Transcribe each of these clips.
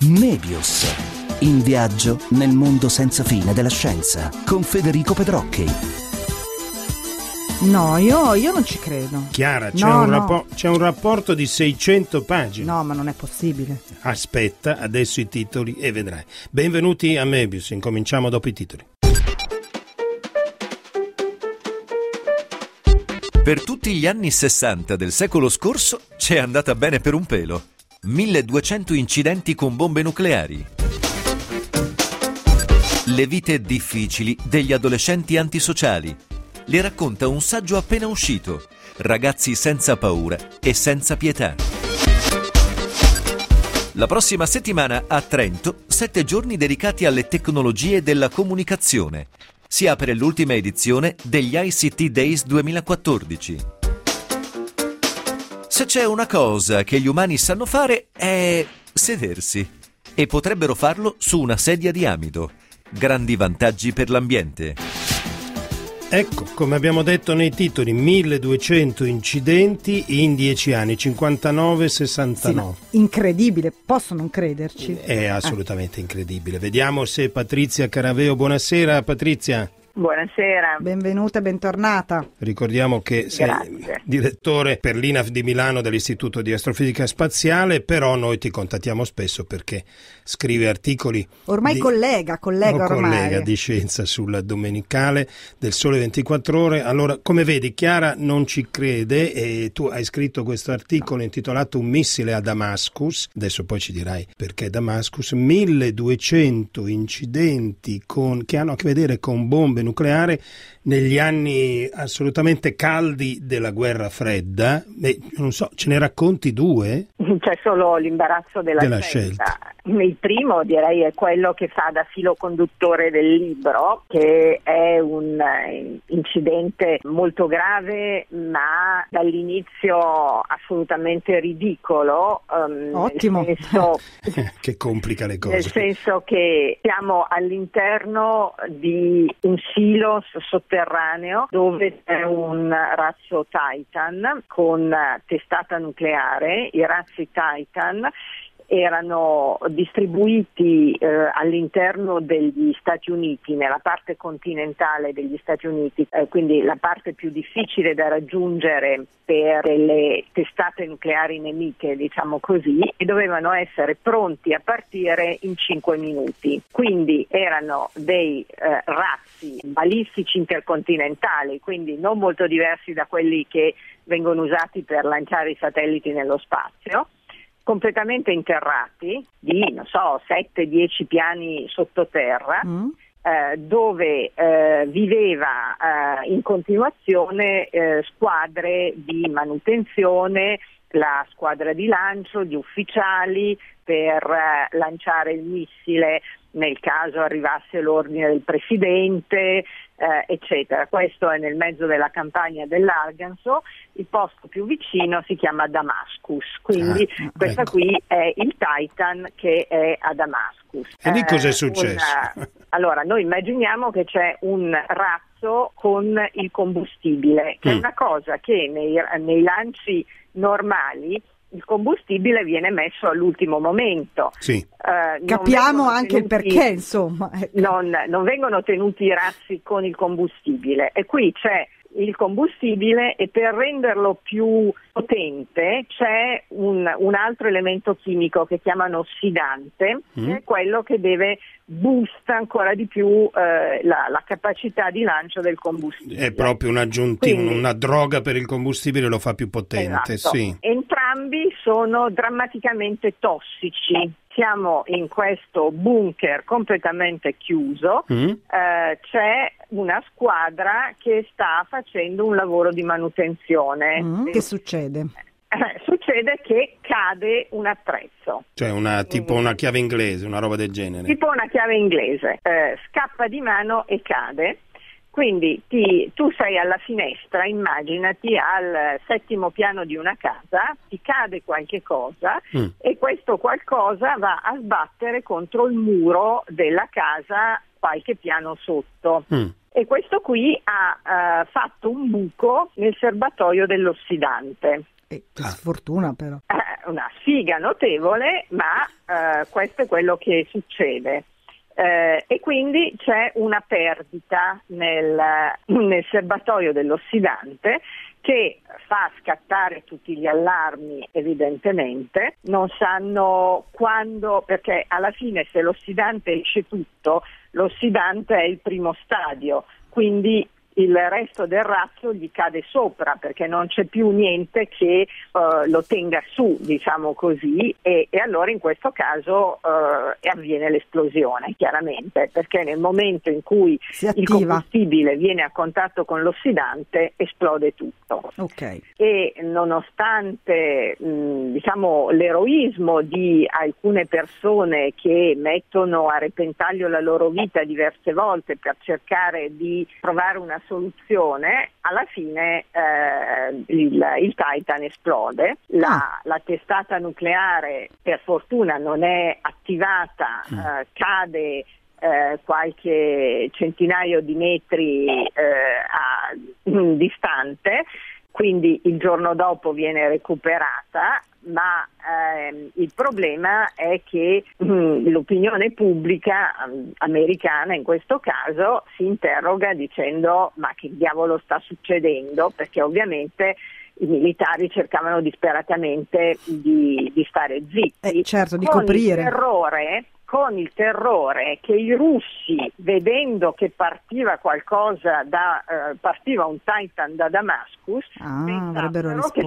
Mebius. In viaggio nel mondo senza fine della scienza con Federico Pedrocchi. No, io non ci credo. Chiara, c'è un rapporto di 600 pagine. No, ma non è possibile. Aspetta, adesso i titoli e vedrai. Benvenuti a Mebius, incominciamo dopo i titoli. Per tutti gli anni 60 del secolo scorso c'è andata bene per un pelo. 1200 incidenti con bombe nucleari. Le vite difficili degli adolescenti antisociali. Le racconta un saggio appena uscito. Ragazzi senza paura e senza pietà. La prossima settimana a Trento, 7 giorni dedicati alle tecnologie della comunicazione. Si apre l'ultima edizione degli ICT Days 2014. Se c'è una cosa che gli umani sanno fare è sedersi. E potrebbero farlo su una sedia di amido. Grandi vantaggi per l'ambiente. Ecco, come abbiamo detto nei titoli, 1200 incidenti in 10 anni, 59-69. Sì, incredibile, posso non crederci. È assolutamente incredibile. Vediamo se Patrizia Caraveo, buonasera Patrizia. Buonasera. Benvenuta e bentornata. Ricordiamo che sei direttore per l'INAF di Milano dell'Istituto di Astrofisica Spaziale, però noi ti contattiamo spesso perché scrive articoli ormai collega di scienza sulla Domenicale del Sole 24 Ore. Allora, come vedi, Chiara non ci crede e tu hai scritto questo articolo intitolato Un missile a Damascus, adesso poi ci dirai perché Damascus, 1200 incidenti che hanno a che vedere con bombe nucleare negli anni assolutamente caldi della guerra fredda. Non so, ce ne racconti due? C'è solo l'imbarazzo della scelta. Il primo direi è quello che fa da filo conduttore del libro, che è un incidente molto grave ma dall'inizio assolutamente ridicolo. Ottimo. Nel senso, che complica le cose. Nel senso che siamo all'interno di un silo sotterraneo dove c'è un razzo Titan con testata nucleare. I razzi Titan erano distribuiti all'interno degli Stati Uniti, nella parte continentale degli Stati Uniti, quindi la parte più difficile da raggiungere per le testate nucleari nemiche, diciamo così, e dovevano essere pronti a partire in 5 minuti. Quindi erano dei razzi balistici intercontinentali, quindi non molto diversi da quelli che vengono usati per lanciare i satelliti nello spazio, completamente interrati di 7-10 piani sottoterra, dove viveva in continuazione squadre di manutenzione, la squadra di lancio, di ufficiali per lanciare il missile nel caso arrivasse l'ordine del presidente, eccetera. Questo è nel mezzo della campagna dell'Arkansas. Il posto più vicino si chiama Damascus, quindi questa qui è il Titan che è a Damascus. E lì cos'è successo? Allora, noi immaginiamo che c'è un razzo con il combustibile, che è una cosa che nei lanci normali il combustibile viene messo all'ultimo momento. Sì. Capiamo anche il perché, insomma. Non vengono tenuti i razzi con il combustibile, e qui c'è il combustibile e per renderlo più potente c'è un altro elemento chimico che chiamano ossidante, che è quello che boosta ancora di più la capacità di lancio del combustibile. È proprio un aggiuntivo, una droga per il combustibile, lo fa più potente. Esatto. Sì. Entrambi sono drammaticamente tossici. Siamo in questo bunker completamente chiuso, c'è una squadra che sta facendo un lavoro di manutenzione. Che succede? Succede che cade un attrezzo. Cioè tipo una chiave inglese, una roba del genere. Tipo una chiave inglese, scappa di mano e cade. Quindi tu sei alla finestra, immaginati al 7° piano di una casa, ti cade qualche cosa e questo qualcosa va a sbattere contro il muro della casa qualche piano sotto. E questo qui ha fatto un buco nel serbatoio dell'ossidante. Che sfortuna però. Una sfiga notevole, ma questo è quello che succede. E quindi c'è una perdita nel serbatoio dell'ossidante che fa scattare tutti gli allarmi, evidentemente. Non sanno quando, perché alla fine se l'ossidante esce tutto, l'ossidante è il primo stadio, quindi il resto del razzo gli cade sopra perché non c'è più niente che lo tenga su, diciamo così, e allora in questo caso avviene l'esplosione, chiaramente, perché nel momento in cui il combustibile viene a contatto con l'ossidante esplode tutto. Okay. E nonostante diciamo l'eroismo di alcune persone che mettono a repentaglio la loro vita diverse volte per cercare di trovare una soluzione, alla fine il Titan esplode, la testata nucleare per fortuna non è attivata, cade qualche centinaio di metri distante, quindi il giorno dopo viene recuperata, ma il problema è che l'opinione pubblica americana in questo caso si interroga dicendo ma che diavolo sta succedendo, perché ovviamente i militari cercavano disperatamente di stare zitti, certo, di coprire. Con il terrore che i russi, vedendo che partiva qualcosa partiva un Titan da Damascus, pensassero che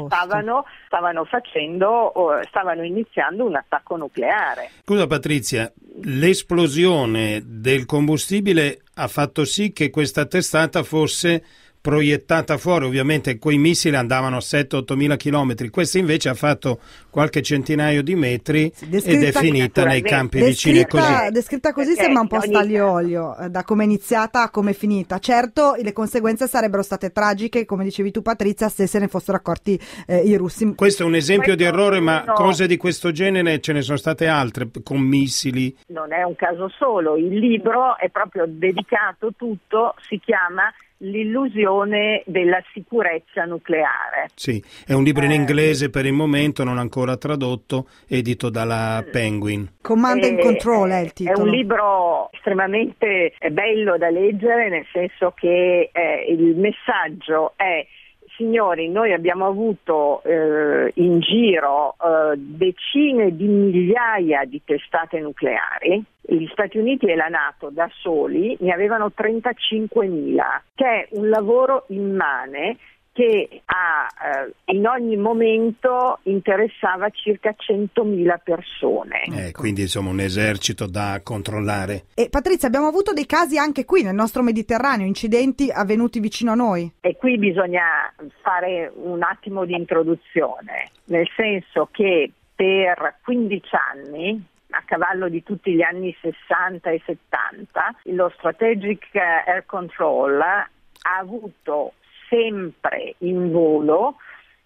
stavano iniziando un attacco nucleare. Scusa Patrizia, l'esplosione del combustibile ha fatto sì che questa testata fosse proiettata fuori. Ovviamente quei missili andavano a 7-8 mila chilometri, questa invece ha fatto qualche centinaio di metri ed è finita nei campi vicini. Descritta così sembra un po' Staglio Olio, da come è iniziata a come è finita. Certo, le conseguenze sarebbero state tragiche, come dicevi tu Patrizia, se se ne fossero accorti i russi. Questo è un esempio di errore, ma cose di questo genere ce ne sono state altre con missili. Non è un caso solo, il libro è proprio dedicato tutto, si chiama L'illusione della sicurezza nucleare. Sì, è un libro in inglese per il momento, non ancora tradotto, edito dalla Penguin. Command and Control è il titolo. È un libro estremamente bello da leggere, nel senso che il messaggio è: signori, noi abbiamo avuto in giro decine di migliaia di testate nucleari. Gli Stati Uniti e la NATO da soli ne avevano 35.000, che è un lavoro immane che in ogni momento interessava circa 100.000 persone. Quindi insomma un esercito da controllare. E Patrizia, abbiamo avuto dei casi anche qui nel nostro Mediterraneo, incidenti avvenuti vicino a noi. E qui bisogna fare un attimo di introduzione, nel senso che per 15 anni, a cavallo di tutti gli anni 60 e 70, lo Strategic Air Control ha avuto sempre in volo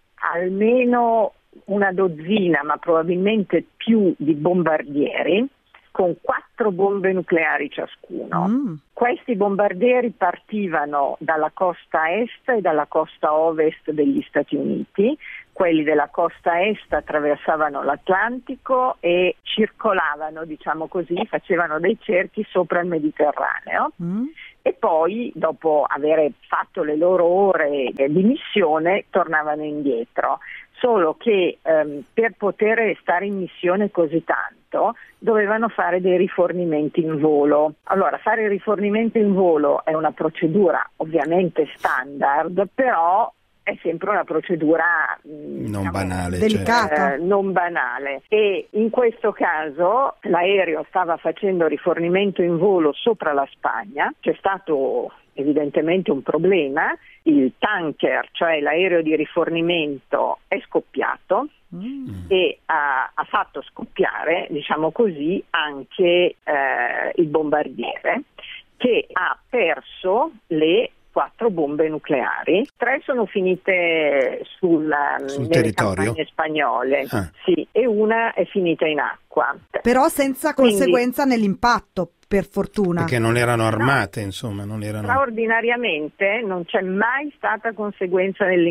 almeno una dozzina, ma probabilmente più, di bombardieri con 4 bombe nucleari ciascuno. Questi bombardieri partivano dalla costa est e dalla costa ovest degli Stati Uniti. Quelli della costa est attraversavano l'Atlantico e circolavano, diciamo così, facevano dei cerchi sopra il Mediterraneo. E poi, dopo aver fatto le loro ore di missione, tornavano indietro. Solo che per poter stare in missione così tanto dovevano fare dei rifornimenti in volo. Allora, fare il rifornimento in volo è una procedura ovviamente standard, però è sempre una procedura non banale, delicata, non banale. E in questo caso l'aereo stava facendo rifornimento in volo sopra la Spagna, c'è stato evidentemente un problema, il tanker, cioè l'aereo di rifornimento, è scoppiato e ha fatto scoppiare, diciamo così, anche il bombardiere, che ha perso le 4 bombe nucleari. 3 sono finite nelle territorio campagne spagnole, sì, e una è finita in acqua. Però senza conseguenza nell'impatto, per fortuna. Perché non erano armate, insomma, non erano. Straordinariamente non c'è mai stata conseguenza nell'impatto.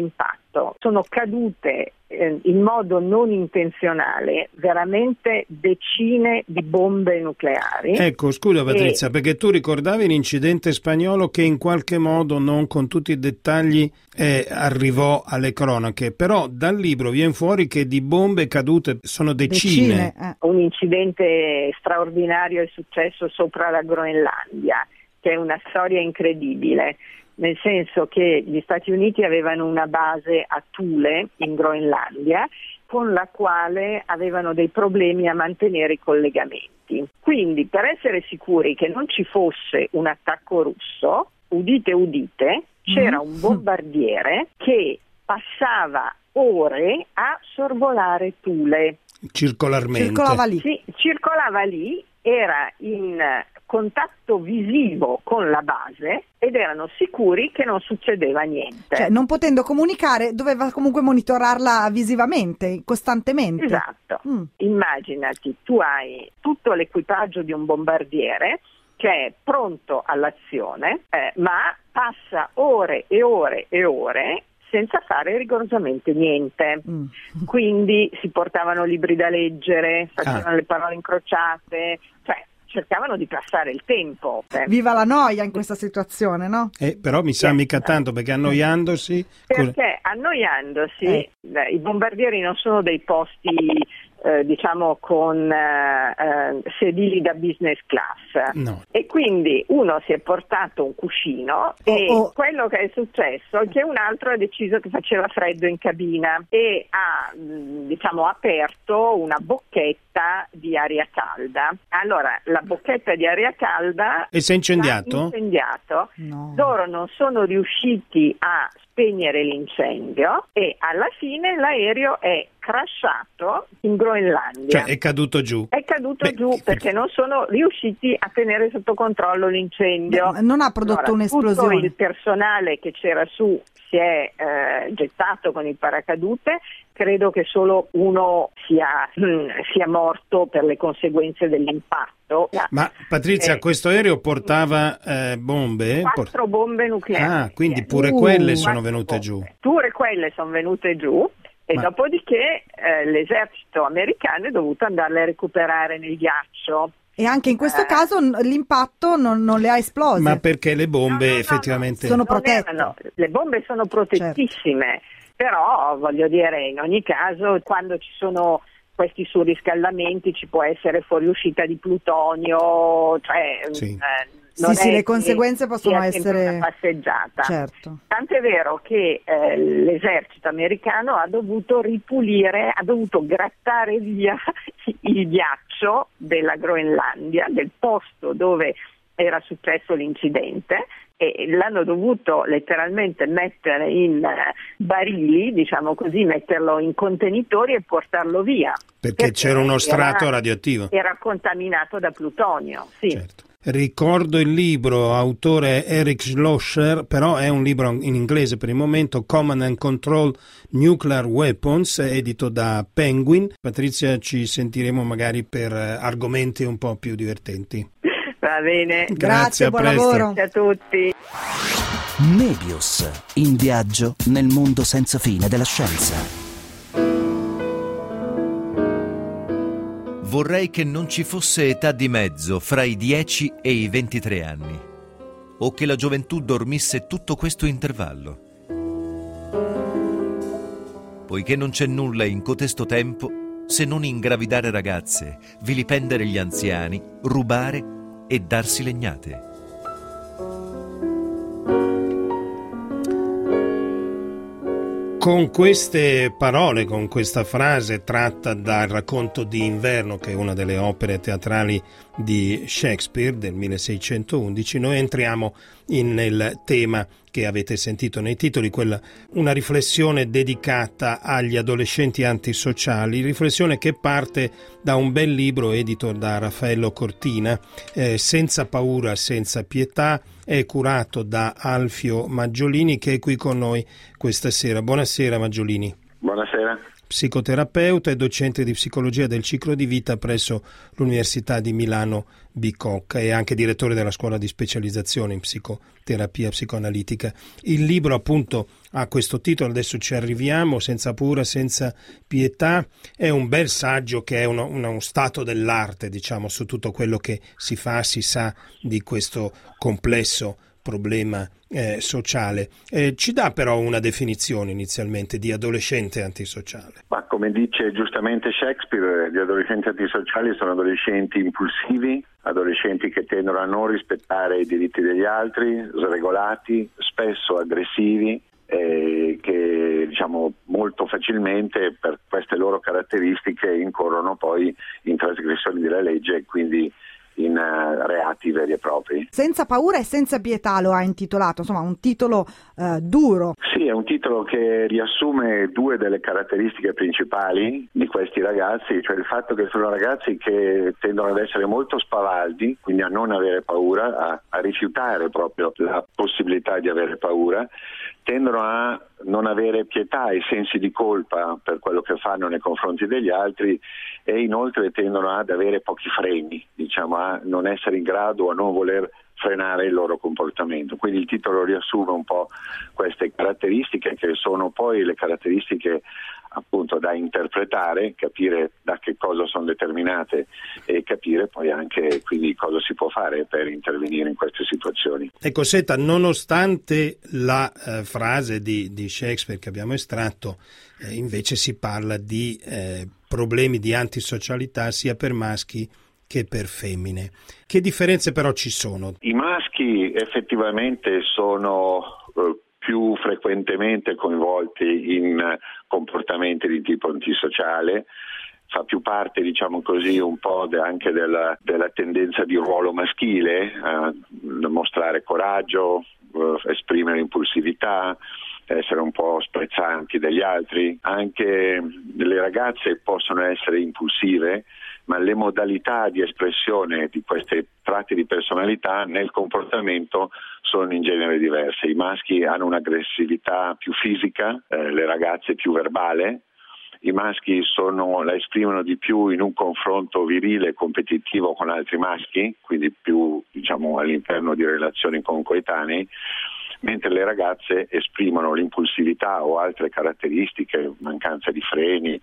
fatto, sono cadute in modo non intenzionale veramente decine di bombe nucleari. Ecco, scusa Patrizia, perché tu ricordavi l'incidente spagnolo che in qualche modo, non con tutti i dettagli, arrivò alle cronache, però dal libro viene fuori che di bombe cadute sono decine. Un incidente straordinario è successo sopra la Groenlandia, che è una storia incredibile. Nel senso che gli Stati Uniti avevano una base a Thule in Groenlandia con la quale avevano dei problemi a mantenere i collegamenti. Quindi per essere sicuri che non ci fosse un attacco russo, udite udite, c'era un bombardiere che passava ore a sorvolare Thule. Circolarmente. Circolava lì. Era in contatto visivo con la base ed erano sicuri che non succedeva niente. Cioè, non potendo comunicare, doveva comunque monitorarla visivamente, costantemente. Esatto. Immaginati, tu hai tutto l'equipaggio di un bombardiere che è pronto all'azione, ma passa ore e ore e ore senza fare rigorosamente niente. Quindi si portavano libri da leggere, facevano le parole incrociate, cioè cercavano di passare il tempo. Viva la noia in questa situazione, no? Però mi sa mica tanto, perché annoiandosi... Perché annoiandosi i bombardieri non sono dei posti diciamo con sedili da business class, no. E quindi uno si è portato un cuscino e quello che è successo è che un altro ha deciso che faceva freddo in cabina e ha diciamo aperto una bocchetta di aria calda. Allora la bocchetta di aria calda e si è incendiato? No. Loro non sono riusciti a spegnere l'incendio e alla fine l'aereo è crashato in Groenlandia. Cioè è caduto giù. È caduto giù perché non sono riusciti a tenere sotto controllo l'incendio. Non ha prodotto un'esplosione. Tutto il personale che c'era su si è gettato con il paracadute. Credo che solo uno sia morto per le conseguenze dell'impatto. Ma Patrizia, questo aereo portava bombe? 4 bombe nucleari. Quindi pure quelle sono venute giù. Pure quelle sono venute giù. E dopodiché l'esercito americano è dovuto andarle a recuperare nel ghiaccio. E anche in questo caso l'impatto non le ha esplose. Ma perché le bombe effettivamente... sono protette. Le bombe sono protettissime, certo. Però voglio dire, in ogni caso, quando ci sono questi surriscaldamenti ci può essere fuoriuscita di plutonio, cioè... Sì. Le conseguenze possono essere una passeggiata. Certo. Tant'è vero che l'esercito americano ha dovuto ripulire, ha dovuto grattare via il ghiaccio della Groenlandia, del posto dove era successo l'incidente, e l'hanno dovuto letteralmente mettere in barili, diciamo così, metterlo in contenitori e portarlo via. Perché c'era uno strato radioattivo. Era contaminato da plutonio, sì. Certo. Ricordo il libro, autore Eric Schlosser, però è un libro in inglese per il momento, Command and Control Nuclear Weapons, edito da Penguin. Patrizia, ci sentiremo magari per argomenti un po' più divertenti. Va bene. Grazie, buon lavoro. Grazie a tutti. Mebius, in viaggio nel mondo senza fine della scienza. Vorrei che non ci fosse età di mezzo fra i 10 e i 23 anni, o che la gioventù dormisse tutto questo intervallo. Poiché non c'è nulla in cotesto tempo se non ingravidare ragazze, vilipendere gli anziani, rubare e darsi legnate. Con queste parole, con questa frase tratta dal Racconto di Inverno, che è una delle opere teatrali di Shakespeare del 1611, noi entriamo nel tema che avete sentito nei titoli, una riflessione dedicata agli adolescenti antisociali, riflessione che parte da un bel libro edito da Raffaello Cortina, Senza paura, senza pietà, è curato da Alfio Maggiolini, che è qui con noi questa sera. Buonasera Maggiolini. Buonasera. psicoterapeuta e docente di psicologia del ciclo di vita presso l'Università di Milano Bicocca e anche direttore della scuola di specializzazione in psicoterapia psicoanalitica. Il libro appunto ha questo titolo, adesso ci arriviamo, Senza paura, senza pietà. È un bel saggio che è uno stato dell'arte, diciamo, su tutto quello che si fa, si sa di questo complesso problema sociale. Ci dà però una definizione inizialmente di adolescente antisociale. Ma come dice giustamente Shakespeare, gli adolescenti antisociali sono adolescenti impulsivi, adolescenti che tendono a non rispettare i diritti degli altri, sregolati, spesso aggressivi, che diciamo molto facilmente per queste loro caratteristiche incorrono poi in trasgressioni della legge e quindi in reati veri e propri. Senza paura e senza pietà lo ha intitolato, insomma un titolo duro. Sì, è un titolo che riassume due delle caratteristiche principali di questi ragazzi, cioè il fatto che sono ragazzi che tendono ad essere molto spavaldi, quindi a non avere paura, a rifiutare proprio la possibilità di avere paura, tendono a non avere pietà e sensi di colpa per quello che fanno nei confronti degli altri e inoltre tendono ad avere pochi freni, diciamo a non essere in grado o a non voler frenare il loro comportamento. Quindi il titolo riassume un po' queste caratteristiche che sono poi le caratteristiche appunto da interpretare, capire da che cosa sono determinate e capire poi anche quindi cosa si può fare per intervenire in queste situazioni. Ecco Seta, nonostante la frase di Shakespeare che abbiamo estratto, invece si parla di problemi di antisocialità sia per maschi che per femmine. Che differenze però ci sono? I maschi effettivamente sono più frequentemente coinvolti in comportamenti di tipo antisociale, fa più parte, diciamo così, un po' anche della tendenza di ruolo maschile, a mostrare coraggio, esprimere impulsività, essere un po' sprezzanti degli altri. Anche le ragazze possono essere impulsive, ma le modalità di espressione di questi tratti di personalità nel comportamento sono in genere diverse. I maschi hanno un'aggressività più fisica, le ragazze più verbale. I maschi la esprimono di più in un confronto virile e competitivo con altri maschi, quindi più diciamo all'interno di relazioni con coetanei, mentre le ragazze esprimono l'impulsività o altre caratteristiche, mancanza di freni,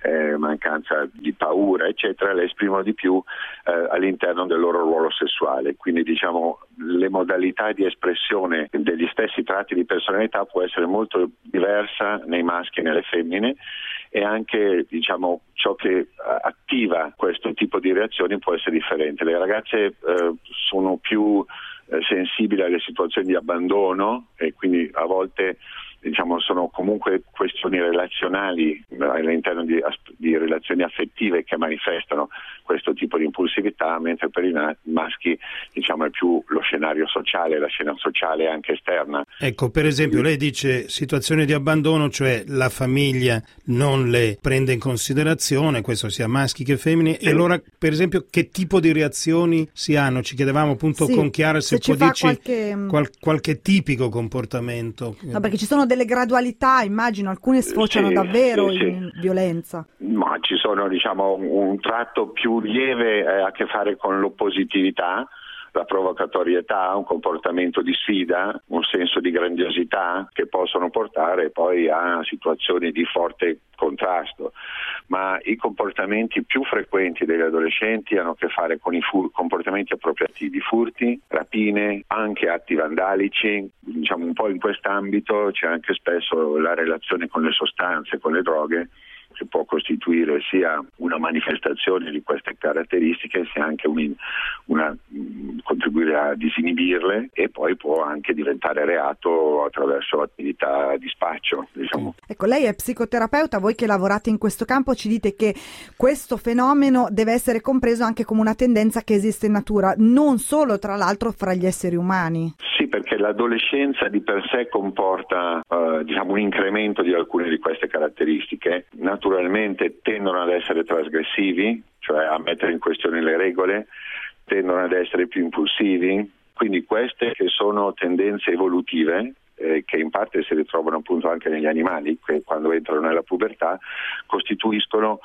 mancanza di paura, eccetera, le esprimono di più all'interno del loro ruolo sessuale. Quindi diciamo le modalità di espressione degli stessi tratti di personalità può essere molto diversa nei maschi e nelle femmine e anche diciamo ciò che attiva questo tipo di reazioni può essere differente. Le ragazze sono più sensibili alle situazioni di abbandono e quindi a volte diciamo sono comunque questioni relazionali all'interno di relazioni affettive che manifestano questo tipo di impulsività, mentre per i maschi diciamo è più lo scenario sociale, la scena sociale anche esterna. Ecco, per esempio lei dice situazioni di abbandono, cioè la famiglia non le prende in considerazione, questo sia maschi che femmine, sì. E allora per esempio che tipo di reazioni si hanno? Ci chiedevamo appunto con Chiara se può dirci qualche tipico comportamento. No, perché ci sono delle gradualità, immagino, alcune sfociano davvero in violenza. Ma ci sono diciamo un tratto più lieve ha a che fare con l'oppositività, la provocatorietà, un comportamento di sfida, un senso di grandiosità che possono portare poi a situazioni di forte contrasto. Ma i comportamenti più frequenti degli adolescenti hanno a che fare con i comportamenti appropriativi, furti, rapine, anche atti vandalici. Diciamo un po' in quest'ambito c'è anche spesso la relazione con le sostanze, con le droghe, che può costituire sia una manifestazione di queste caratteristiche sia anche contribuire a disinibirle e poi può anche diventare reato attraverso attività di spaccio, diciamo. Ecco, lei è psicoterapeuta, voi che lavorate in questo campo ci dite che questo fenomeno deve essere compreso anche come una tendenza che esiste in natura, non solo tra l'altro fra gli esseri umani. Sì, perché l'adolescenza di per sé comporta un incremento di alcune di queste caratteristiche. Naturalmente tendono ad essere trasgressivi, cioè a mettere in questione le regole, tendono ad essere più impulsivi, quindi queste che sono tendenze evolutive che in parte si ritrovano appunto anche negli animali, che quando entrano nella pubertà costituiscono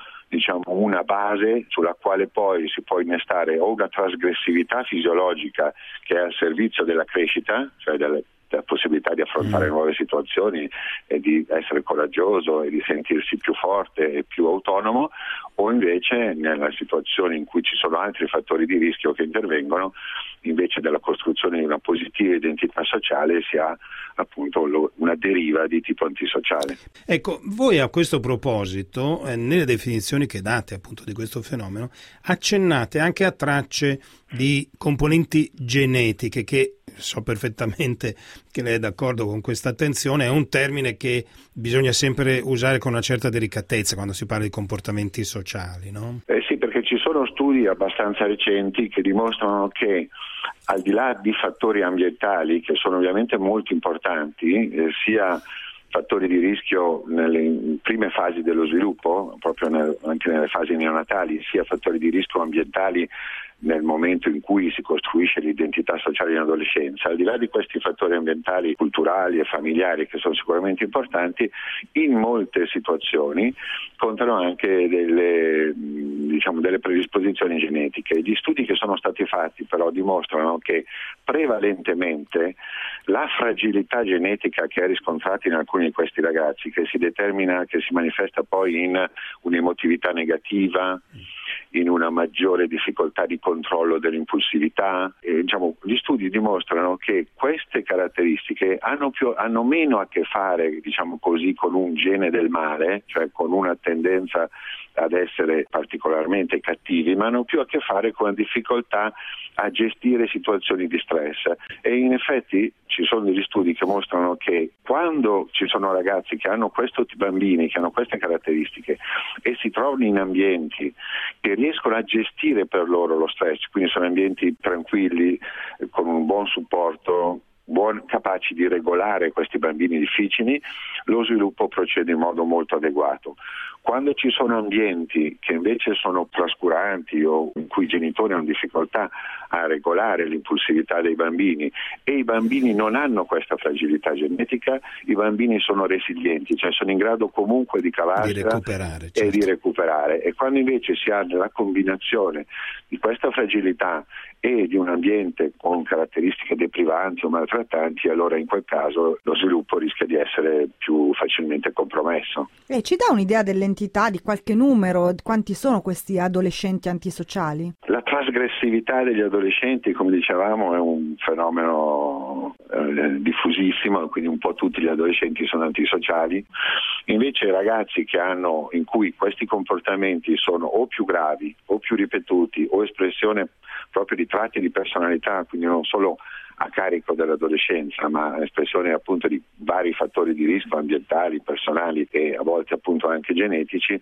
una base sulla quale poi si può innestare o una trasgressività fisiologica che è al servizio della crescita, cioè della possibilità di affrontare nuove situazioni e di essere coraggioso e di sentirsi più forte e più autonomo, o invece nella situazione in cui ci sono altri fattori di rischio che intervengono, invece della costruzione di una positiva identità sociale si ha appunto una deriva di tipo antisociale. Ecco, voi a questo proposito, nelle definizioni che date appunto di questo fenomeno, accennate anche a tracce di componenti genetiche, che so perfettamente che lei è d'accordo con questa attenzione, è un termine che bisogna sempre usare con una certa delicatezza quando si parla di comportamenti sociali, no? Sì, perché ci sono studi abbastanza recenti che dimostrano che al di là di fattori ambientali, che sono ovviamente molto importanti, sia fattori di rischio nelle prime fasi dello sviluppo, proprio anche nelle fasi neonatali, sia fattori di rischio ambientali nel momento in cui si costruisce l'identità sociale in adolescenza. Al di là di questi fattori ambientali, culturali e familiari, che sono sicuramente importanti, in molte situazioni contano anche delle predisposizioni genetiche. Gli studi che sono stati fatti però dimostrano che prevalentemente la fragilità genetica che è riscontrata in alcuni di questi ragazzi, che si manifesta poi in un'emotività negativa, in una maggiore difficoltà di controllo dell'impulsività. Gli studi dimostrano che queste caratteristiche hanno meno a che fare, con un gene del male, cioè con una tendenza ad essere particolarmente cattivi, ma hanno più a che fare con la difficoltà a gestire situazioni di stress. E in effetti ci sono degli studi che mostrano che quando ci sono ragazzi che hanno bambini che hanno queste caratteristiche e si trovano in ambienti che riescono a gestire per loro lo stress, quindi sono ambienti tranquilli, con un buon supporto, capaci di regolare questi bambini difficili, lo sviluppo procede in modo molto adeguato. Quando ci sono ambienti che invece sono trascuranti o in cui i genitori hanno difficoltà a regolare l'impulsività dei bambini e i bambini non hanno questa fragilità genetica, i bambini sono resilienti, cioè sono in grado comunque di cavarsela e di recuperare. E quando invece si ha la combinazione di questa fragilità e di un ambiente con caratteristiche deprivanti o maltrattanti, allora in quel caso lo sviluppo rischia di essere più facilmente compromesso. Ci dà un'idea dell'entità, di qualche numero, quanti sono questi adolescenti antisociali? La trasgressività degli adolescenti, come dicevamo, è un fenomeno diffusissimo, quindi un po' tutti gli adolescenti sono antisociali. Invece i ragazzi in cui questi comportamenti sono o più gravi o più ripetuti o espressione proprio di tratti di personalità, quindi non solo a carico dell'adolescenza, ma espressione appunto di vari fattori di rischio ambientali, personali e a volte appunto anche genetici,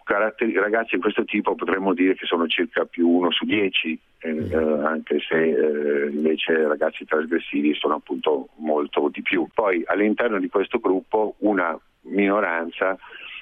ragazzi di questo tipo potremmo dire che sono circa più 1 su 10, anche se invece ragazzi trasgressivi sono appunto molto di più. Poi all'interno di questo gruppo una minoranza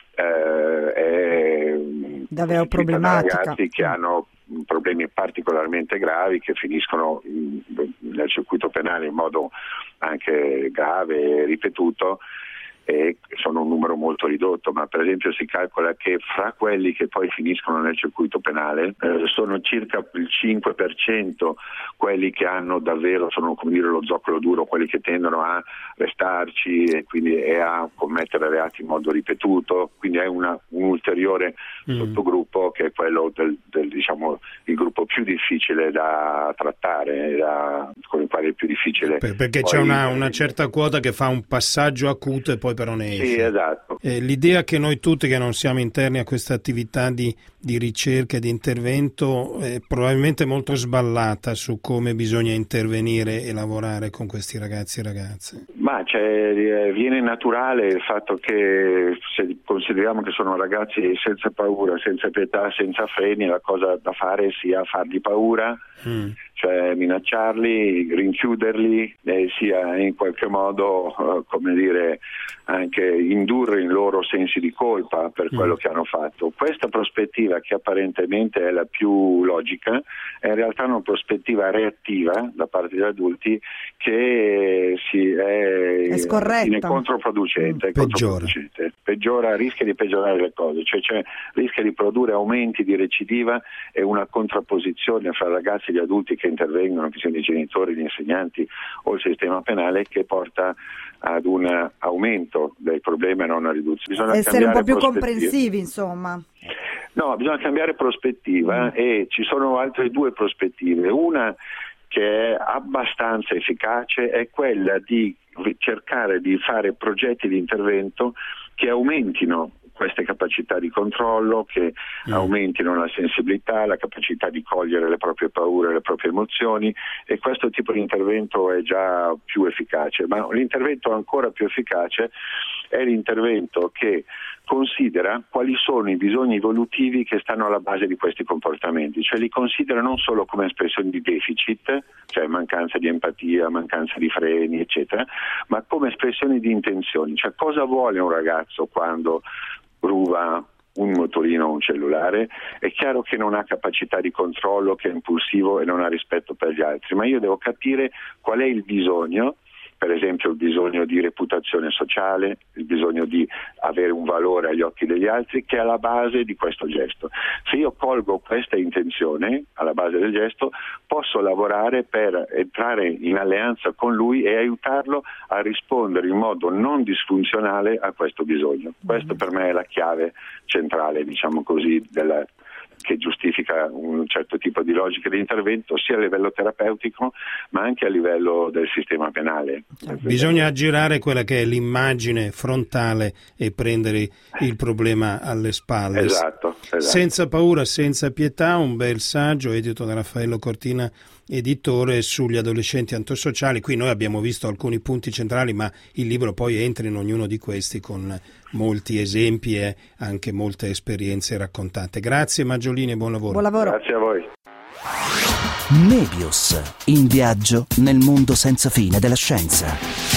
è davvero problematica. Ragazzi che hanno problemi particolarmente gravi che finiscono nel circuito penale in modo anche grave e ripetuto, e sono un numero molto ridotto, ma per esempio si calcola che fra quelli che poi finiscono nel circuito penale sono circa il 5% quelli che hanno davvero, sono come dire lo zoccolo duro, quelli che tendono a restarci e quindi a commettere reati in modo ripetuto, quindi è un ulteriore sottogruppo che è quello del il gruppo più difficile da trattare, con il quale è più difficile. Perché c'è una certa quota che fa un passaggio acuto e poi però ne esce. Sì, esatto. L'idea che noi tutti che non siamo interni a questa attività di ricerca e di intervento è probabilmente molto sballata su come bisogna intervenire e lavorare con questi ragazzi e ragazze. Ma viene naturale il fatto che se consideriamo che sono ragazzi senza paura, senza pietà, senza freni, la cosa da fare sia fargli paura, cioè minacciarli, rinchiuderli, sia in qualche modo anche indurre in loro sensi di colpa per quello che hanno fatto. Questa prospettiva, che apparentemente è la più più logica, è in realtà una prospettiva reattiva da parte degli adulti che è scorretta, controproducente, rischia di peggiorare le cose, cioè rischia di produrre aumenti di recidiva e una contrapposizione fra ragazzi e gli adulti che intervengono, che siano i genitori, gli insegnanti o il sistema penale, che porta ad un aumento del problema e non una riduzione. Bisogna essere un po' più comprensivi, insomma. No, bisogna cambiare prospettiva e ci sono altre due prospettive. Una che è abbastanza efficace è quella di cercare di fare progetti di intervento che aumentino queste capacità di controllo, che aumentino la sensibilità, la capacità di cogliere le proprie paure, le proprie emozioni, e questo tipo di intervento è già più efficace. Ma l'intervento ancora più efficace è l'intervento che considera quali sono i bisogni evolutivi che stanno alla base di questi comportamenti, cioè li considera non solo come espressioni di deficit, cioè mancanza di empatia, mancanza di freni, eccetera, ma come espressioni di intenzioni, cioè cosa vuole un ragazzo quando ruba un motorino o un cellulare. È chiaro che non ha capacità di controllo, che è impulsivo e non ha rispetto per gli altri, ma io devo capire qual è il bisogno, per esempio il bisogno di reputazione sociale, il bisogno di avere un valore agli occhi degli altri, che è alla base di questo gesto. Se io colgo questa intenzione alla base del gesto, posso lavorare per entrare in alleanza con lui e aiutarlo a rispondere in modo non disfunzionale a questo bisogno. Questo per me è la chiave centrale, diciamo così, che giustifica un certo tipo di logica di intervento sia a livello terapeutico ma anche a livello del sistema penale. Bisogna aggirare quella che è l'immagine frontale e prendere il problema alle spalle. Esatto. Senza paura, senza pietà, un bel saggio edito da Raffaello Cortina, editore, sugli adolescenti antisociali. Qui noi abbiamo visto alcuni punti centrali, ma il libro poi entra in ognuno di questi con molti esempi e anche molte esperienze raccontate. Grazie Maggiolini e buon lavoro. Buon lavoro. Grazie a voi. Nebius, in viaggio nel mondo senza fine della scienza.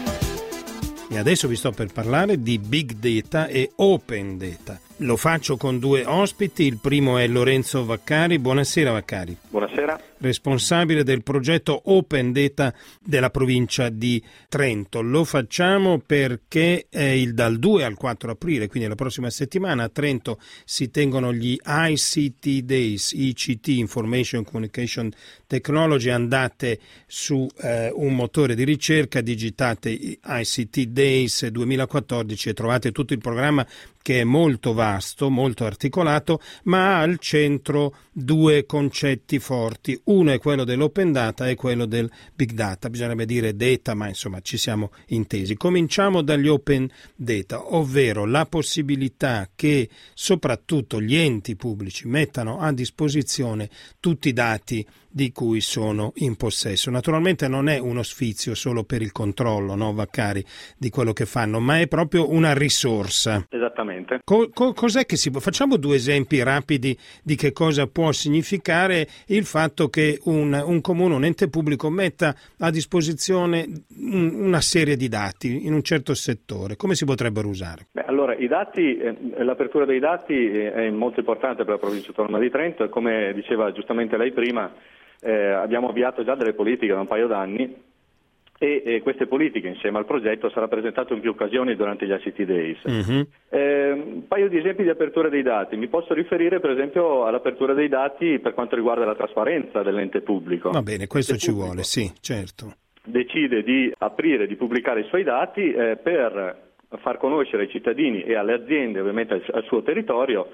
E adesso vi sto per parlare di Big Data e Open Data. Lo faccio con due ospiti, il primo è Lorenzo Vaccari. Buonasera Vaccari. Buonasera. Responsabile del progetto Open Data della provincia di Trento. Lo facciamo perché dal 2 al 4 aprile, quindi la prossima settimana, a Trento si tengono gli ICT Days, ICT, Information Communication Technology. Andate su un motore di ricerca, digitate ICT Days 2014 e trovate tutto il programma, che è molto vasto, molto articolato, ma ha al centro due concetti forti. Uno è quello dell'open data e quello del big data. Bisognerebbe dire data, ma insomma ci siamo intesi. Cominciamo dagli open data, ovvero la possibilità che soprattutto gli enti pubblici mettano a disposizione tutti i dati di cui sono in possesso. Naturalmente non è uno sfizio solo per il controllo, no, Vaccari, di quello che fanno, ma è proprio una risorsa. Esattamente. Cos'è che facciamo due esempi rapidi di che cosa può significare il fatto che un comune, un ente pubblico metta a disposizione una serie di dati in un certo settore. Come si potrebbero usare? Allora, i dati, l'apertura dei dati è molto importante per la provincia autonoma di Trento e, come diceva giustamente lei prima, abbiamo avviato già delle politiche da un paio d'anni e queste politiche insieme al progetto sarà presentato in più occasioni durante gli ICT Days. Un paio di esempi di apertura dei dati. Mi posso riferire per esempio all'apertura dei dati per quanto riguarda la trasparenza dell'ente pubblico. Va bene, questo ci vuole, sì, certo. Decide di aprire, di pubblicare i suoi dati per far conoscere ai cittadini e alle aziende, ovviamente al suo territorio,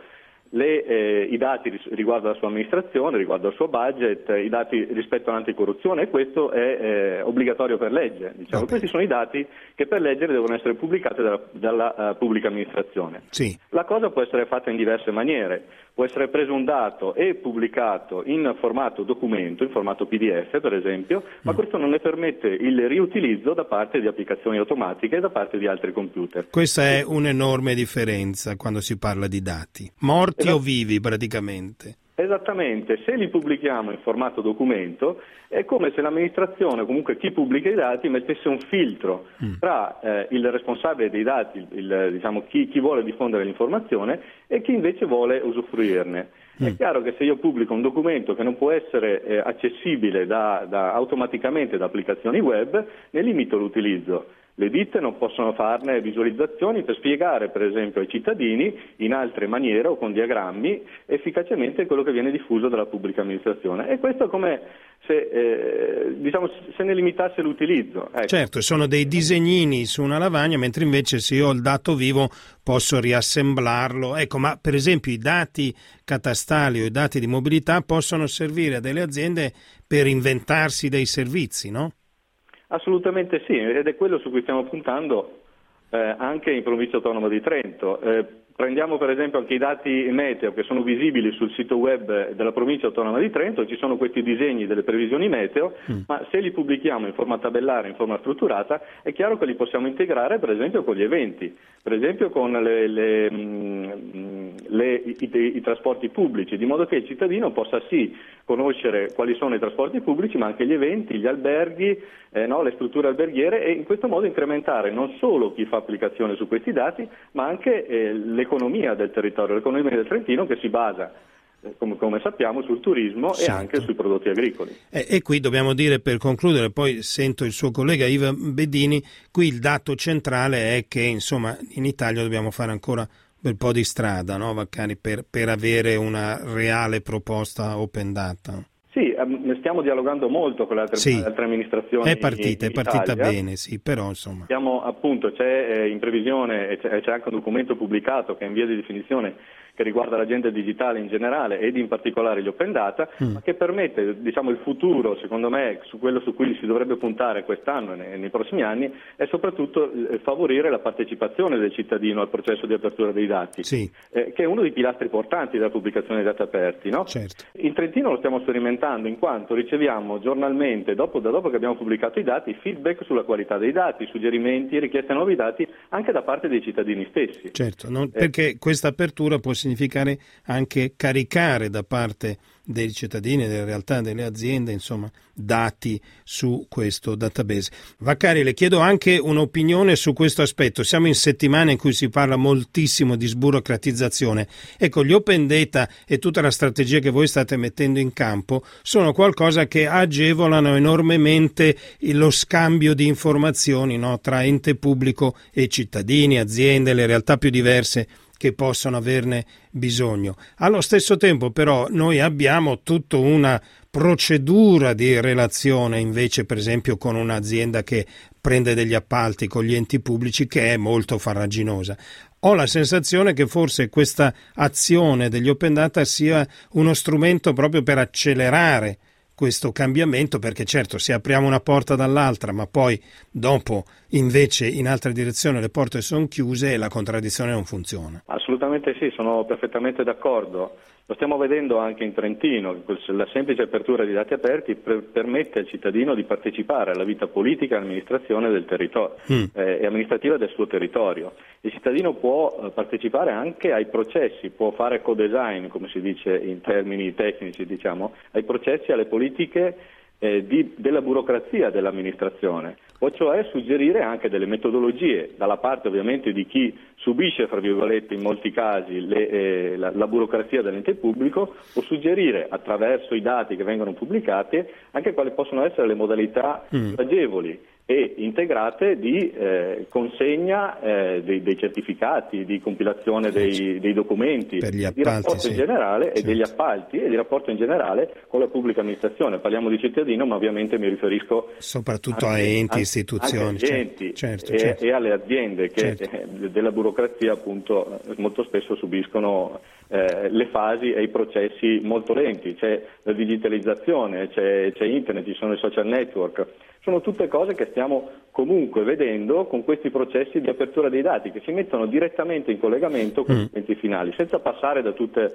i dati riguardo alla sua amministrazione, riguardo al suo budget, i dati rispetto all'anticorruzione, e questo è obbligatorio per legge. Diciamo. Questi sono i dati che per legge devono essere pubblicati dalla pubblica amministrazione. Sì. La cosa può essere fatta in diverse maniere. Può essere preso un dato e pubblicato in formato documento, in formato PDF per esempio, ma questo non ne permette il riutilizzo da parte di applicazioni automatiche e da parte di altri computer. Questa è un'enorme differenza quando si parla di dati. Morti o vivi praticamente. Esattamente, se li pubblichiamo in formato documento è come se l'amministrazione, comunque chi pubblica i dati, mettesse un filtro tra il responsabile dei dati, chi vuole diffondere l'informazione e chi invece vuole usufruirne. È chiaro che se io pubblico un documento che non può essere accessibile automaticamente da applicazioni web, ne limito l'utilizzo. Le ditte non possono farne visualizzazioni per spiegare, per esempio, ai cittadini in altre maniere o con diagrammi efficacemente quello che viene diffuso dalla pubblica amministrazione. E questo è come se ne limitasse l'utilizzo. Ecco. Certo, sono dei disegnini su una lavagna, mentre invece se io ho il dato vivo posso riassemblarlo. Ecco, ma per esempio i dati catastali o i dati di mobilità possono servire a delle aziende per inventarsi dei servizi, no? Assolutamente sì, ed è quello su cui stiamo puntando anche in Provincia Autonoma di Trento. Prendiamo per esempio anche i dati meteo che sono visibili sul sito web della Provincia Autonoma di Trento, ci sono questi disegni delle previsioni meteo, ma se li pubblichiamo in forma tabellare, in forma strutturata, è chiaro che li possiamo integrare per esempio con gli eventi, per esempio con i trasporti pubblici, di modo che il cittadino possa sì conoscere quali sono i trasporti pubblici, ma anche gli eventi, gli alberghi, le strutture alberghiere, e in questo modo incrementare non solo chi fa applicazione su questi dati, ma anche l'economia del territorio, l'economia del Trentino, che si basa, come sappiamo, sul turismo e anche sui prodotti agricoli. E qui dobbiamo dire, per concludere, poi sento il suo collega Iva Bedini, qui il dato centrale è che insomma in Italia dobbiamo fare ancora un bel po' di strada, no, Vaccari, per avere una reale proposta open data. Sì, stiamo dialogando molto con le altre amministrazioni. È partita bene, sì, però insomma. C'è in previsione, c'è anche un documento pubblicato che è in via di definizione, che riguarda l'agenda digitale in generale ed in particolare gli open data, ma che permette, il futuro, secondo me, su quello su cui si dovrebbe puntare quest'anno e nei prossimi anni, è soprattutto favorire la partecipazione del cittadino al processo di apertura dei dati, che è uno dei pilastri portanti della pubblicazione dei dati aperti, no? Certo. In Trentino lo stiamo sperimentando, in quanto riceviamo giornalmente, dopo che abbiamo pubblicato i dati, feedback sulla qualità dei dati, suggerimenti, richieste a nuovi dati, anche da parte dei cittadini stessi. Certo, perché questa apertura può significare anche caricare da parte dei cittadini, delle realtà, delle aziende, insomma, dati su questo database. Vaccari, le chiedo anche un'opinione su questo aspetto. Siamo in settimana in cui si parla moltissimo di sburocratizzazione. Ecco, gli open data e tutta la strategia che voi state mettendo in campo sono qualcosa che agevolano enormemente lo scambio di informazioni, no, tra ente pubblico e cittadini, aziende, le realtà più diverse che possono averne bisogno. Allo stesso tempo però noi abbiamo tutta una procedura di relazione invece, per esempio, con un'azienda che prende degli appalti con gli enti pubblici, che è molto farraginosa. Ho la sensazione che forse questa azione degli open data sia uno strumento proprio per accelerare questo cambiamento, perché certo, se apriamo una porta dall'altra ma poi dopo invece in altra direzione le porte sono chiuse e la contraddizione non funziona. Assolutamente sì, sono perfettamente d'accordo. Lo stiamo vedendo anche in Trentino, la semplice apertura di dati aperti permette al cittadino di partecipare alla vita politica e amministrazione del territorio e amministrativa del suo territorio. Il cittadino può partecipare anche ai processi, può fare co-design, come si dice in termini tecnici, ai processi, alle politiche della burocrazia dell'amministrazione, o cioè suggerire anche delle metodologie dalla parte ovviamente di chi subisce, fra virgolette, in molti casi la burocrazia dell'ente pubblico, o suggerire attraverso i dati che vengono pubblicati anche quali possono essere le modalità agevoli e integrate di consegna dei certificati, di compilazione dei documenti, per gli appalti, di rapporto in generale e degli appalti e di rapporto in generale con la pubblica amministrazione. Parliamo di cittadino, ma ovviamente mi riferisco soprattutto a enti, istituzioni, anche agli enti e alle aziende che della burocrazia appunto molto spesso subiscono le fasi e i processi molto lenti. C'è la digitalizzazione, c'è internet, ci sono i social network. Sono tutte cose che stiamo comunque vedendo con questi processi di apertura dei dati che si mettono direttamente in collegamento con gli utenti finali, senza passare da tutte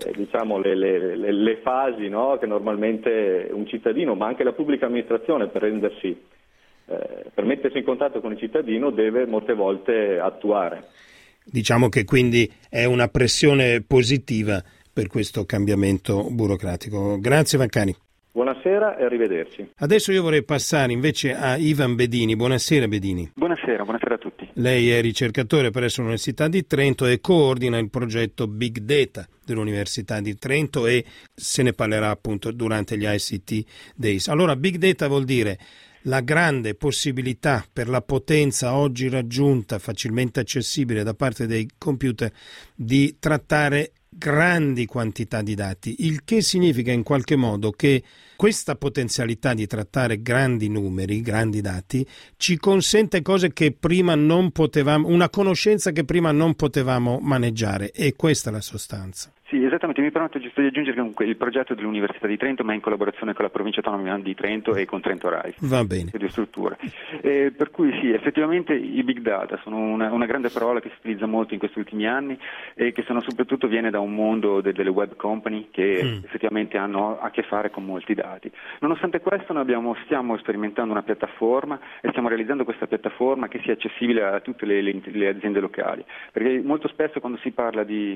le fasi, no, che normalmente un cittadino, ma anche la pubblica amministrazione per mettersi in contatto con il cittadino deve molte volte attuare. Diciamo che quindi è una pressione positiva per questo cambiamento burocratico. Grazie Vaccari. Buona buonasera e arrivederci. Adesso io vorrei passare invece a Ivan Bedini. Buonasera Bedini. Buonasera a tutti. Lei è ricercatore presso l'Università di Trento e coordina il progetto Big Data dell'Università di Trento e se ne parlerà appunto durante gli ICT Days. Allora, Big Data vuol dire la grande possibilità per la potenza oggi raggiunta, facilmente accessibile da parte dei computer, di trattare grandi quantità di dati, il che significa in qualche modo che questa potenzialità di trattare grandi numeri, grandi dati, ci consente cose che prima non potevamo, una conoscenza che prima non potevamo maneggiare, e questa è la sostanza. Sì, esattamente, mi permetto giusto di aggiungere che comunque il progetto dell'Università di Trento, ma in collaborazione con la Provincia Autonoma di Trento e con Trento Rise. Va bene. Le due strutture. Per cui sì, effettivamente i big data sono una grande parola che si utilizza molto in questi ultimi anni e che soprattutto viene da un mondo delle web company che effettivamente hanno a che fare con molti dati. Nonostante questo noi stiamo sperimentando una piattaforma e stiamo realizzando questa piattaforma che sia accessibile a tutte le aziende locali, perché molto spesso quando si parla di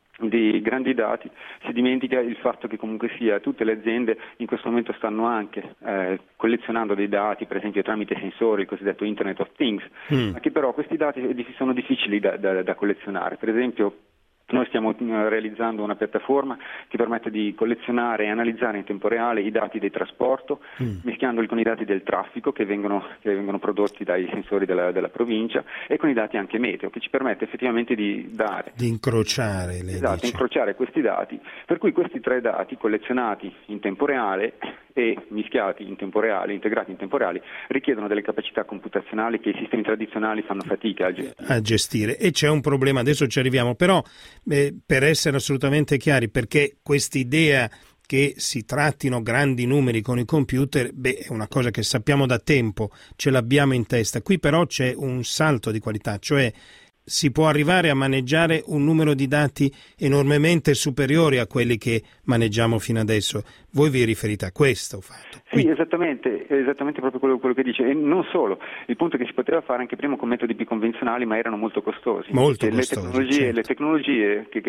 grandi dati si dimentica il fatto che comunque sia tutte le aziende in questo momento stanno anche collezionando dei dati, per esempio tramite sensori, il cosiddetto Internet of Things, ma che però questi dati sono difficili da collezionare. Per esempio noi stiamo realizzando una piattaforma che permette di collezionare e analizzare in tempo reale i dati del trasporto, mischiandoli con i dati del traffico che vengono prodotti dai sensori della provincia e con i dati anche meteo, che ci permette effettivamente di incrociare incrociare questi dati, per cui questi 3 dati collezionati in tempo reale e mischiati in tempo reale, integrati in tempo reale, richiedono delle capacità computazionali che i sistemi tradizionali fanno fatica a gestire. E c'è un problema, adesso ci arriviamo, però per essere assolutamente chiari, perché quest'idea che si trattino grandi numeri con i computer, è una cosa che sappiamo da tempo, ce l'abbiamo in testa. Qui però c'è un salto di qualità, cioè si può arrivare a maneggiare un numero di dati enormemente superiori a quelli che maneggiamo fino adesso. Voi vi riferite a questo fatto? Sì, esattamente proprio quello che dice. E non solo, il punto è che si poteva fare anche prima con metodi più convenzionali, ma erano molto costosi. Le tecnologie che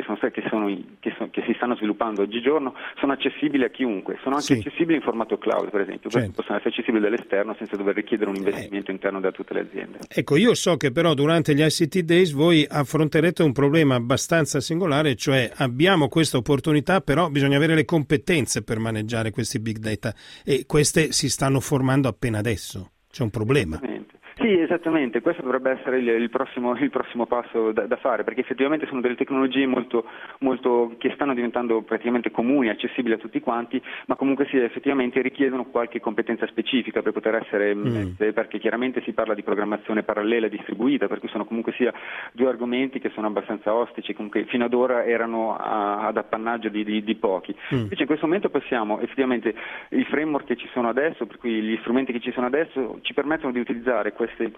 si stanno sviluppando oggigiorno sono accessibili a chiunque, sono anche accessibili in formato cloud, per esempio, possono essere accessibili dall'esterno senza dover richiedere un investimento interno da tutte le aziende. Ecco, io so che però durante gli ICT Days voi affronterete un problema abbastanza singolare, cioè abbiamo questa opportunità, però bisogna avere le competenze per maneggiare questi big data e queste si stanno formando appena adesso. C'è un problema. Sì, esattamente, questo dovrebbe essere il prossimo passo da fare, perché effettivamente sono delle tecnologie molto che stanno diventando praticamente comuni, accessibili a tutti quanti, ma comunque sì, effettivamente richiedono qualche competenza specifica per poter essere messe, perché chiaramente si parla di programmazione parallela e distribuita, per cui sono comunque sia 2 argomenti che sono abbastanza ostici, comunque fino ad ora erano ad appannaggio di pochi. Invece in questo momento possiamo, effettivamente i framework che ci sono adesso, per cui gli strumenti che ci sono adesso ci permettono di utilizzare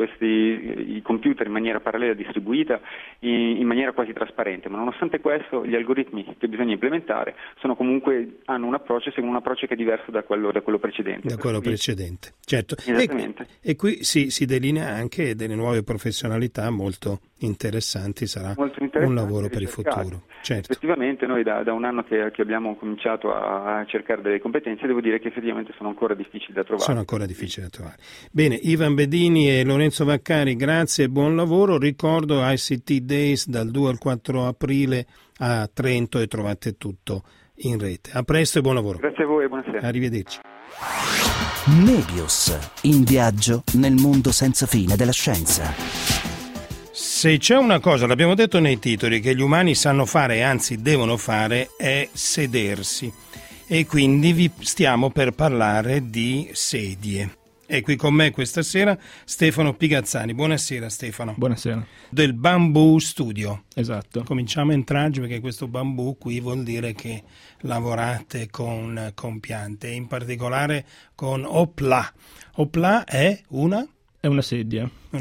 i computer in maniera parallela distribuita in maniera quasi trasparente, ma nonostante questo gli algoritmi che bisogna implementare hanno un approccio, seguono un approccio che è diverso da quello precedente. Precedente, certo. Esattamente. E qui si delinea anche delle nuove professionalità molto interessanti, sarà un lavoro per il futuro. Certo. Effettivamente noi da un anno che abbiamo cominciato a cercare delle competenze, devo dire che effettivamente sono ancora difficili da trovare. Bene, Ivan Bedini e Lorenzo Vaccari, grazie e buon lavoro. Ricordo ICT Days dal 2 al 4 aprile a Trento e trovate tutto in rete. A presto e buon lavoro. Grazie a voi e buonasera. Arrivederci. Nebius, in viaggio nel mondo senza fine della scienza. Se c'è una cosa, l'abbiamo detto nei titoli, che gli umani sanno fare e anzi devono fare, è sedersi. E quindi vi stiamo per parlare di sedie. E qui con me questa sera Stefano Pigazzani. Buonasera Stefano. Buonasera. Del Bamboo Studio. Esatto. Cominciamo a entrarci perché questo bambù qui vuol dire che lavorate con piante, in particolare con Hopla. Hopla è una? È una sedia. È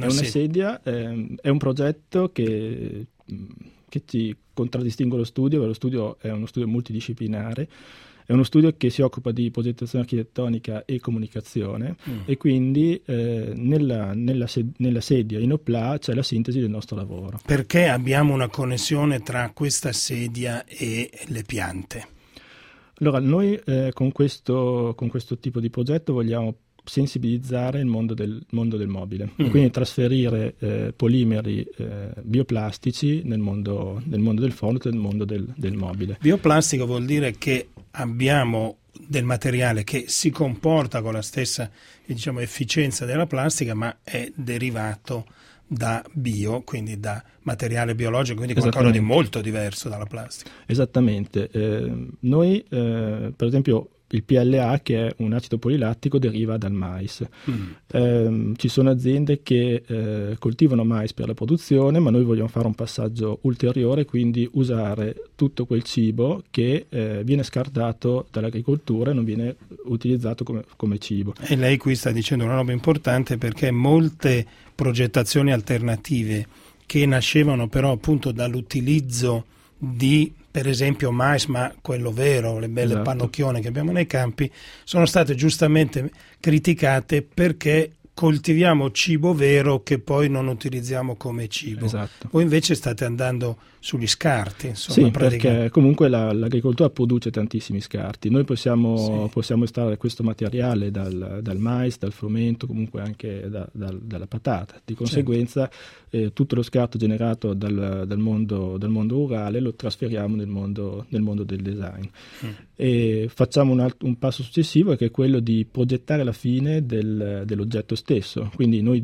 un progetto che ti contraddistingue lo studio. Lo studio è uno studio multidisciplinare. È uno studio che si occupa di progettazione architettonica e comunicazione e quindi nella sedia in Hopla c'è la sintesi del nostro lavoro. Perché abbiamo una connessione tra questa sedia e le piante? Allora, noi con questo tipo di progetto vogliamo sensibilizzare il mondo del mobile, quindi trasferire polimeri bioplastici nel mondo del fronte, nel mondo del mobile. Bioplastico vuol dire che abbiamo del materiale che si comporta con la stessa, diciamo, efficienza della plastica, ma è derivato da bio, quindi da materiale biologico, quindi qualcosa di molto diverso dalla plastica. Esattamente. Noi, per esempio, il PLA, che è un acido polilattico, deriva dal mais. Ci sono aziende che coltivano mais per la produzione, ma noi vogliamo fare un passaggio ulteriore, quindi usare tutto quel cibo che viene scartato dall'agricoltura e non viene utilizzato come cibo. E lei qui sta dicendo una roba importante, perché molte progettazioni alternative che nascevano però appunto dall'utilizzo di, per esempio, mais, ma quello vero, le belle pannocchione che abbiamo nei campi, sono state giustamente criticate perché coltiviamo cibo vero che poi non utilizziamo come cibo. Esatto. Voi invece state andando sugli scarti, insomma. Sì, perché comunque l'agricoltura produce tantissimi scarti. Noi possiamo estrarre questo materiale dal mais, dal frumento, comunque anche dalla patata. Di conseguenza tutto lo scarto generato dal mondo rurale lo trasferiamo nel mondo del design. E facciamo un passo successivo, che è quello di progettare la fine dell'oggetto stesso. Quindi noi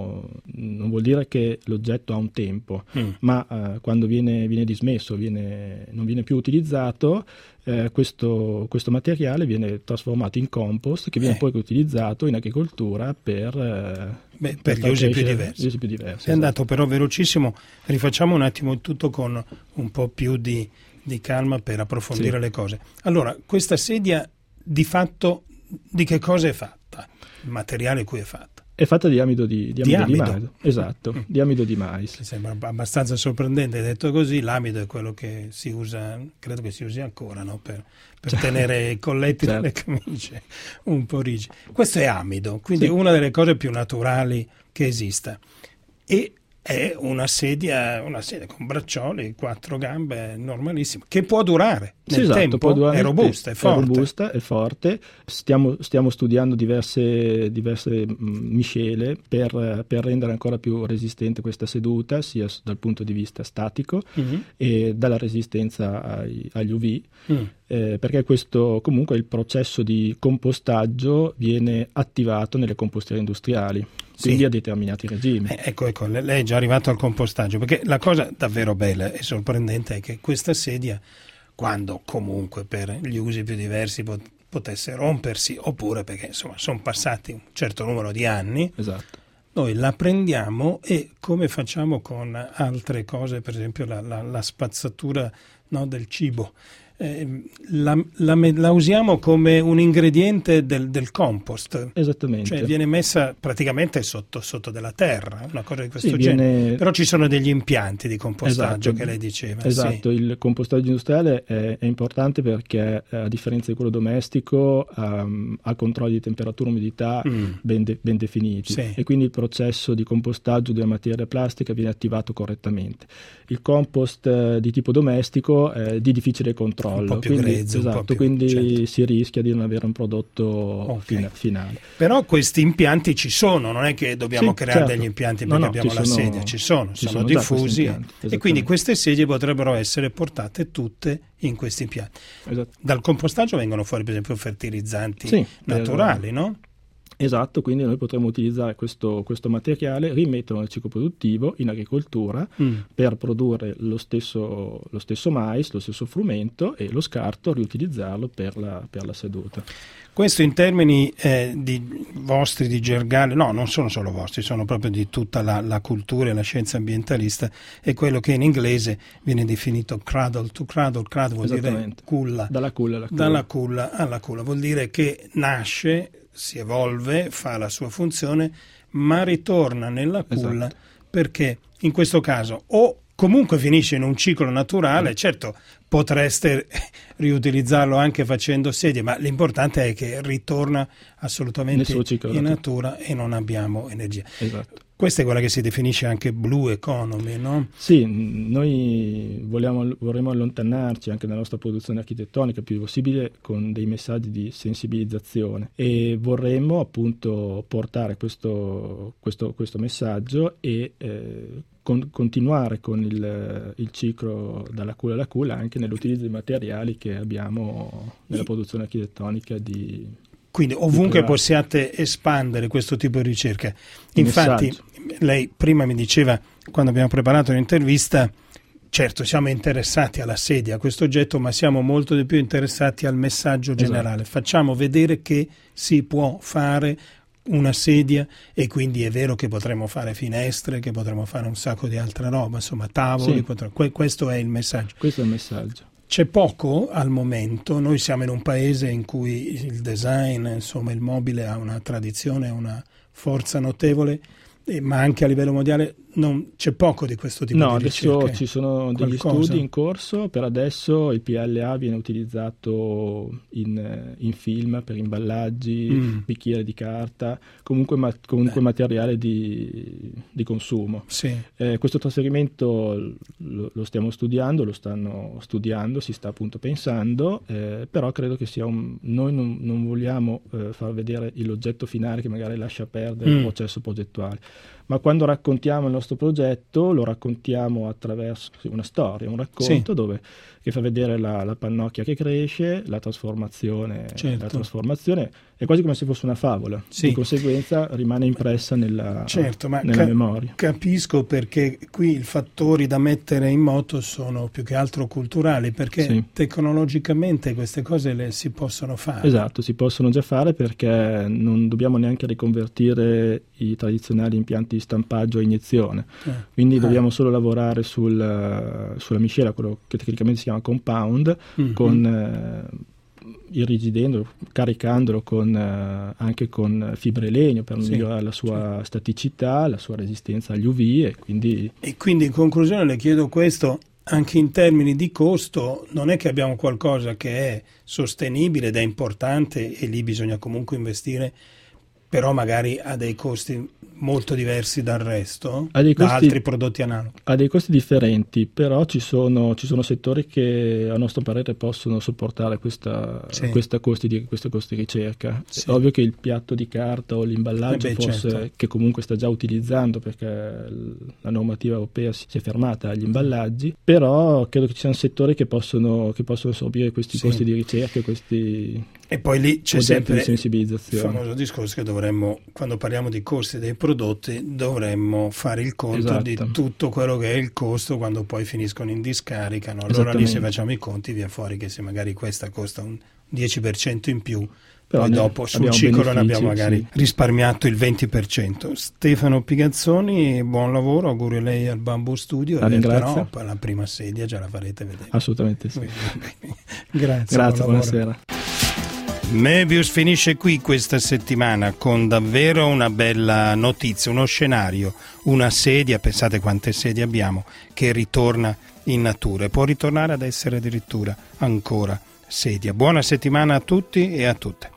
non vuol dire che l'oggetto ha un tempo, ma quando viene dismesso, non viene più utilizzato, questo materiale viene trasformato in compost, che viene poi utilizzato in agricoltura per gli usi più diversi. È andato però velocissimo, rifacciamo un attimo tutto con un po' più di calma per approfondire le cose. Allora, questa sedia di fatto di che cosa è fatta? Il materiale cui è fatta? È fatta di amido di mais. Esatto, di amido di mais. Mi sembra abbastanza sorprendente detto così. L'amido è quello che si usa, credo che si usi ancora, no? per tenere i colletti delle camicie un po' rigidi. Questo è amido, quindi una delle cose più naturali che esista. E è una sedia con braccioli, 4 gambe, normalissima, che può durare nel tempo, può durare, è robusta, è forte. È robusta, è forte. Stiamo studiando diverse miscele per rendere ancora più resistente questa seduta, sia dal punto di vista statico e dalla resistenza agli UV. Perché questo, comunque, il processo di compostaggio viene attivato nelle compostiere industriali, quindi a determinati regimi. Ecco, lei è già arrivato al compostaggio, perché la cosa davvero bella e sorprendente è che questa sedia, quando comunque per gli usi più diversi potesse rompersi, oppure perché insomma sono passati un certo numero di anni, noi la prendiamo e, come facciamo con altre cose, per esempio la spazzatura, no, del cibo, la usiamo come un ingrediente del compost. Esattamente. Cioè viene messa praticamente sotto della terra, una cosa di questo genere. Però ci sono degli impianti di compostaggio, che lei diceva. Esatto, il compostaggio industriale è importante perché, a differenza di quello domestico, ha controlli di temperatura e umidità ben definiti, e quindi il processo di compostaggio della materia plastica viene attivato correttamente. Il compost di tipo domestico è di difficile controllo, un po' più grezzo, quindi si rischia di non avere un prodotto finale. Però questi impianti ci sono, non è che dobbiamo creare degli impianti perché abbiamo la sedia, sono diffusi, e quindi queste sedie potrebbero essere portate tutte in questi impianti. Dal compostaggio vengono fuori, per esempio, fertilizzanti naturali, no? Esatto, quindi noi potremmo utilizzare questo materiale, rimetterlo nel ciclo produttivo in agricoltura per produrre lo stesso mais, lo stesso frumento, e lo scarto riutilizzarlo per la seduta. Questo in termini vostri di Gergale, no, non sono solo vostri, sono proprio di tutta la cultura e la scienza ambientalista, è quello che in inglese viene definito cradle to cradle. Cradle vuol dire culla. Dalla culla alla culla, vuol dire che nasce, si evolve, fa la sua funzione, ma ritorna nella culla, perché in questo caso o comunque finisce in un ciclo naturale. Certo, potreste riutilizzarlo anche facendo sedie, ma l'importante è che ritorna assolutamente in natura e non abbiamo energia. Questa è quella che si definisce anche blue economy, no? Sì, noi vorremmo allontanarci anche dalla nostra produzione architettonica il più possibile con dei messaggi di sensibilizzazione, e vorremmo appunto portare questo messaggio e continuare con il ciclo dalla culla alla culla anche nell'utilizzo di materiali che abbiamo nella produzione architettonica quindi ovunque possiate espandere questo tipo di ricerca. Infatti lei prima mi diceva, quando abbiamo preparato l'intervista, certo siamo interessati alla sedia, a questo oggetto, ma siamo molto di più interessati al messaggio generale. Esatto. Facciamo vedere che si può fare una sedia, e quindi è vero che potremmo fare finestre, che potremmo fare un sacco di altra roba, insomma tavoli, sì. Questo è il messaggio. Questo è il messaggio. C'è poco al momento, noi siamo in un paese in cui il design, insomma il mobile ha una tradizione, una forza notevole, ma anche a livello mondiale c'è poco di questo tipo di ricerche. No, adesso ci sono degli studi in corso. Per adesso il PLA viene utilizzato in film per imballaggi, bicchieri di carta, comunque materiale di consumo. Sì. Questo trasferimento lo stiamo studiando, lo stanno studiando, si sta appunto pensando, però credo che sia noi non vogliamo far vedere l'oggetto finale che magari lascia perdere il processo progettuale, ma quando raccontiamo il nostro progetto lo raccontiamo attraverso una storia, un racconto, sì, che fa vedere la pannocchia che cresce, la trasformazione, certo. La trasformazione è quasi come se fosse una favola, sì. Di conseguenza rimane impressa nella memoria. Capisco, perché qui i fattori da mettere in moto sono più che altro culturali, perché sì, tecnologicamente queste cose le si possono fare. Esatto, si possono già fare, perché non dobbiamo neanche riconvertire i tradizionali impianti di stampaggio a iniezione, quindi dobbiamo solo lavorare sulla miscela, quello che tecnicamente si chiama compound, irrigidendolo, caricandolo anche con fibre legno per migliorare la sua staticità, la sua resistenza agli UV, e quindi in conclusione le chiedo questo: anche in termini di costo non è che abbiamo qualcosa che è sostenibile ed è importante, e lì bisogna comunque investire, però magari ha dei costi molto diversi dal resto, da altri prodotti analoghi. Ha dei costi differenti, però ci sono settori che a nostro parere possono sopportare questi costi di ricerca. Sì. È ovvio che il piatto di carta o l'imballaggio certo, che comunque sta già utilizzando, perché la normativa europea si è fermata agli imballaggi, però credo che ci siano settori che possono assorbire questi costi di ricerca, e poi lì c'è sempre il famoso discorso che dovremmo, quando parliamo di costi dei prodotti, dovremmo fare il conto di tutto quello che è il costo quando poi finiscono in discarica, no? Allora lì, se facciamo i conti, viene fuori che se magari questa costa un 10% in più, però poi dopo sul ciclo ne abbiamo magari risparmiato il 20%. Stefano Pigazzoni, buon lavoro, auguri a lei al Bamboo Studio, però poi la prima sedia già la farete vedere. Assolutamente sì. Grazie, buonasera. Möbius finisce qui questa settimana con davvero una bella notizia, uno scenario, una sedia, pensate quante sedie abbiamo, che ritorna in natura e può ritornare ad essere addirittura ancora sedia. Buona settimana a tutti e a tutte.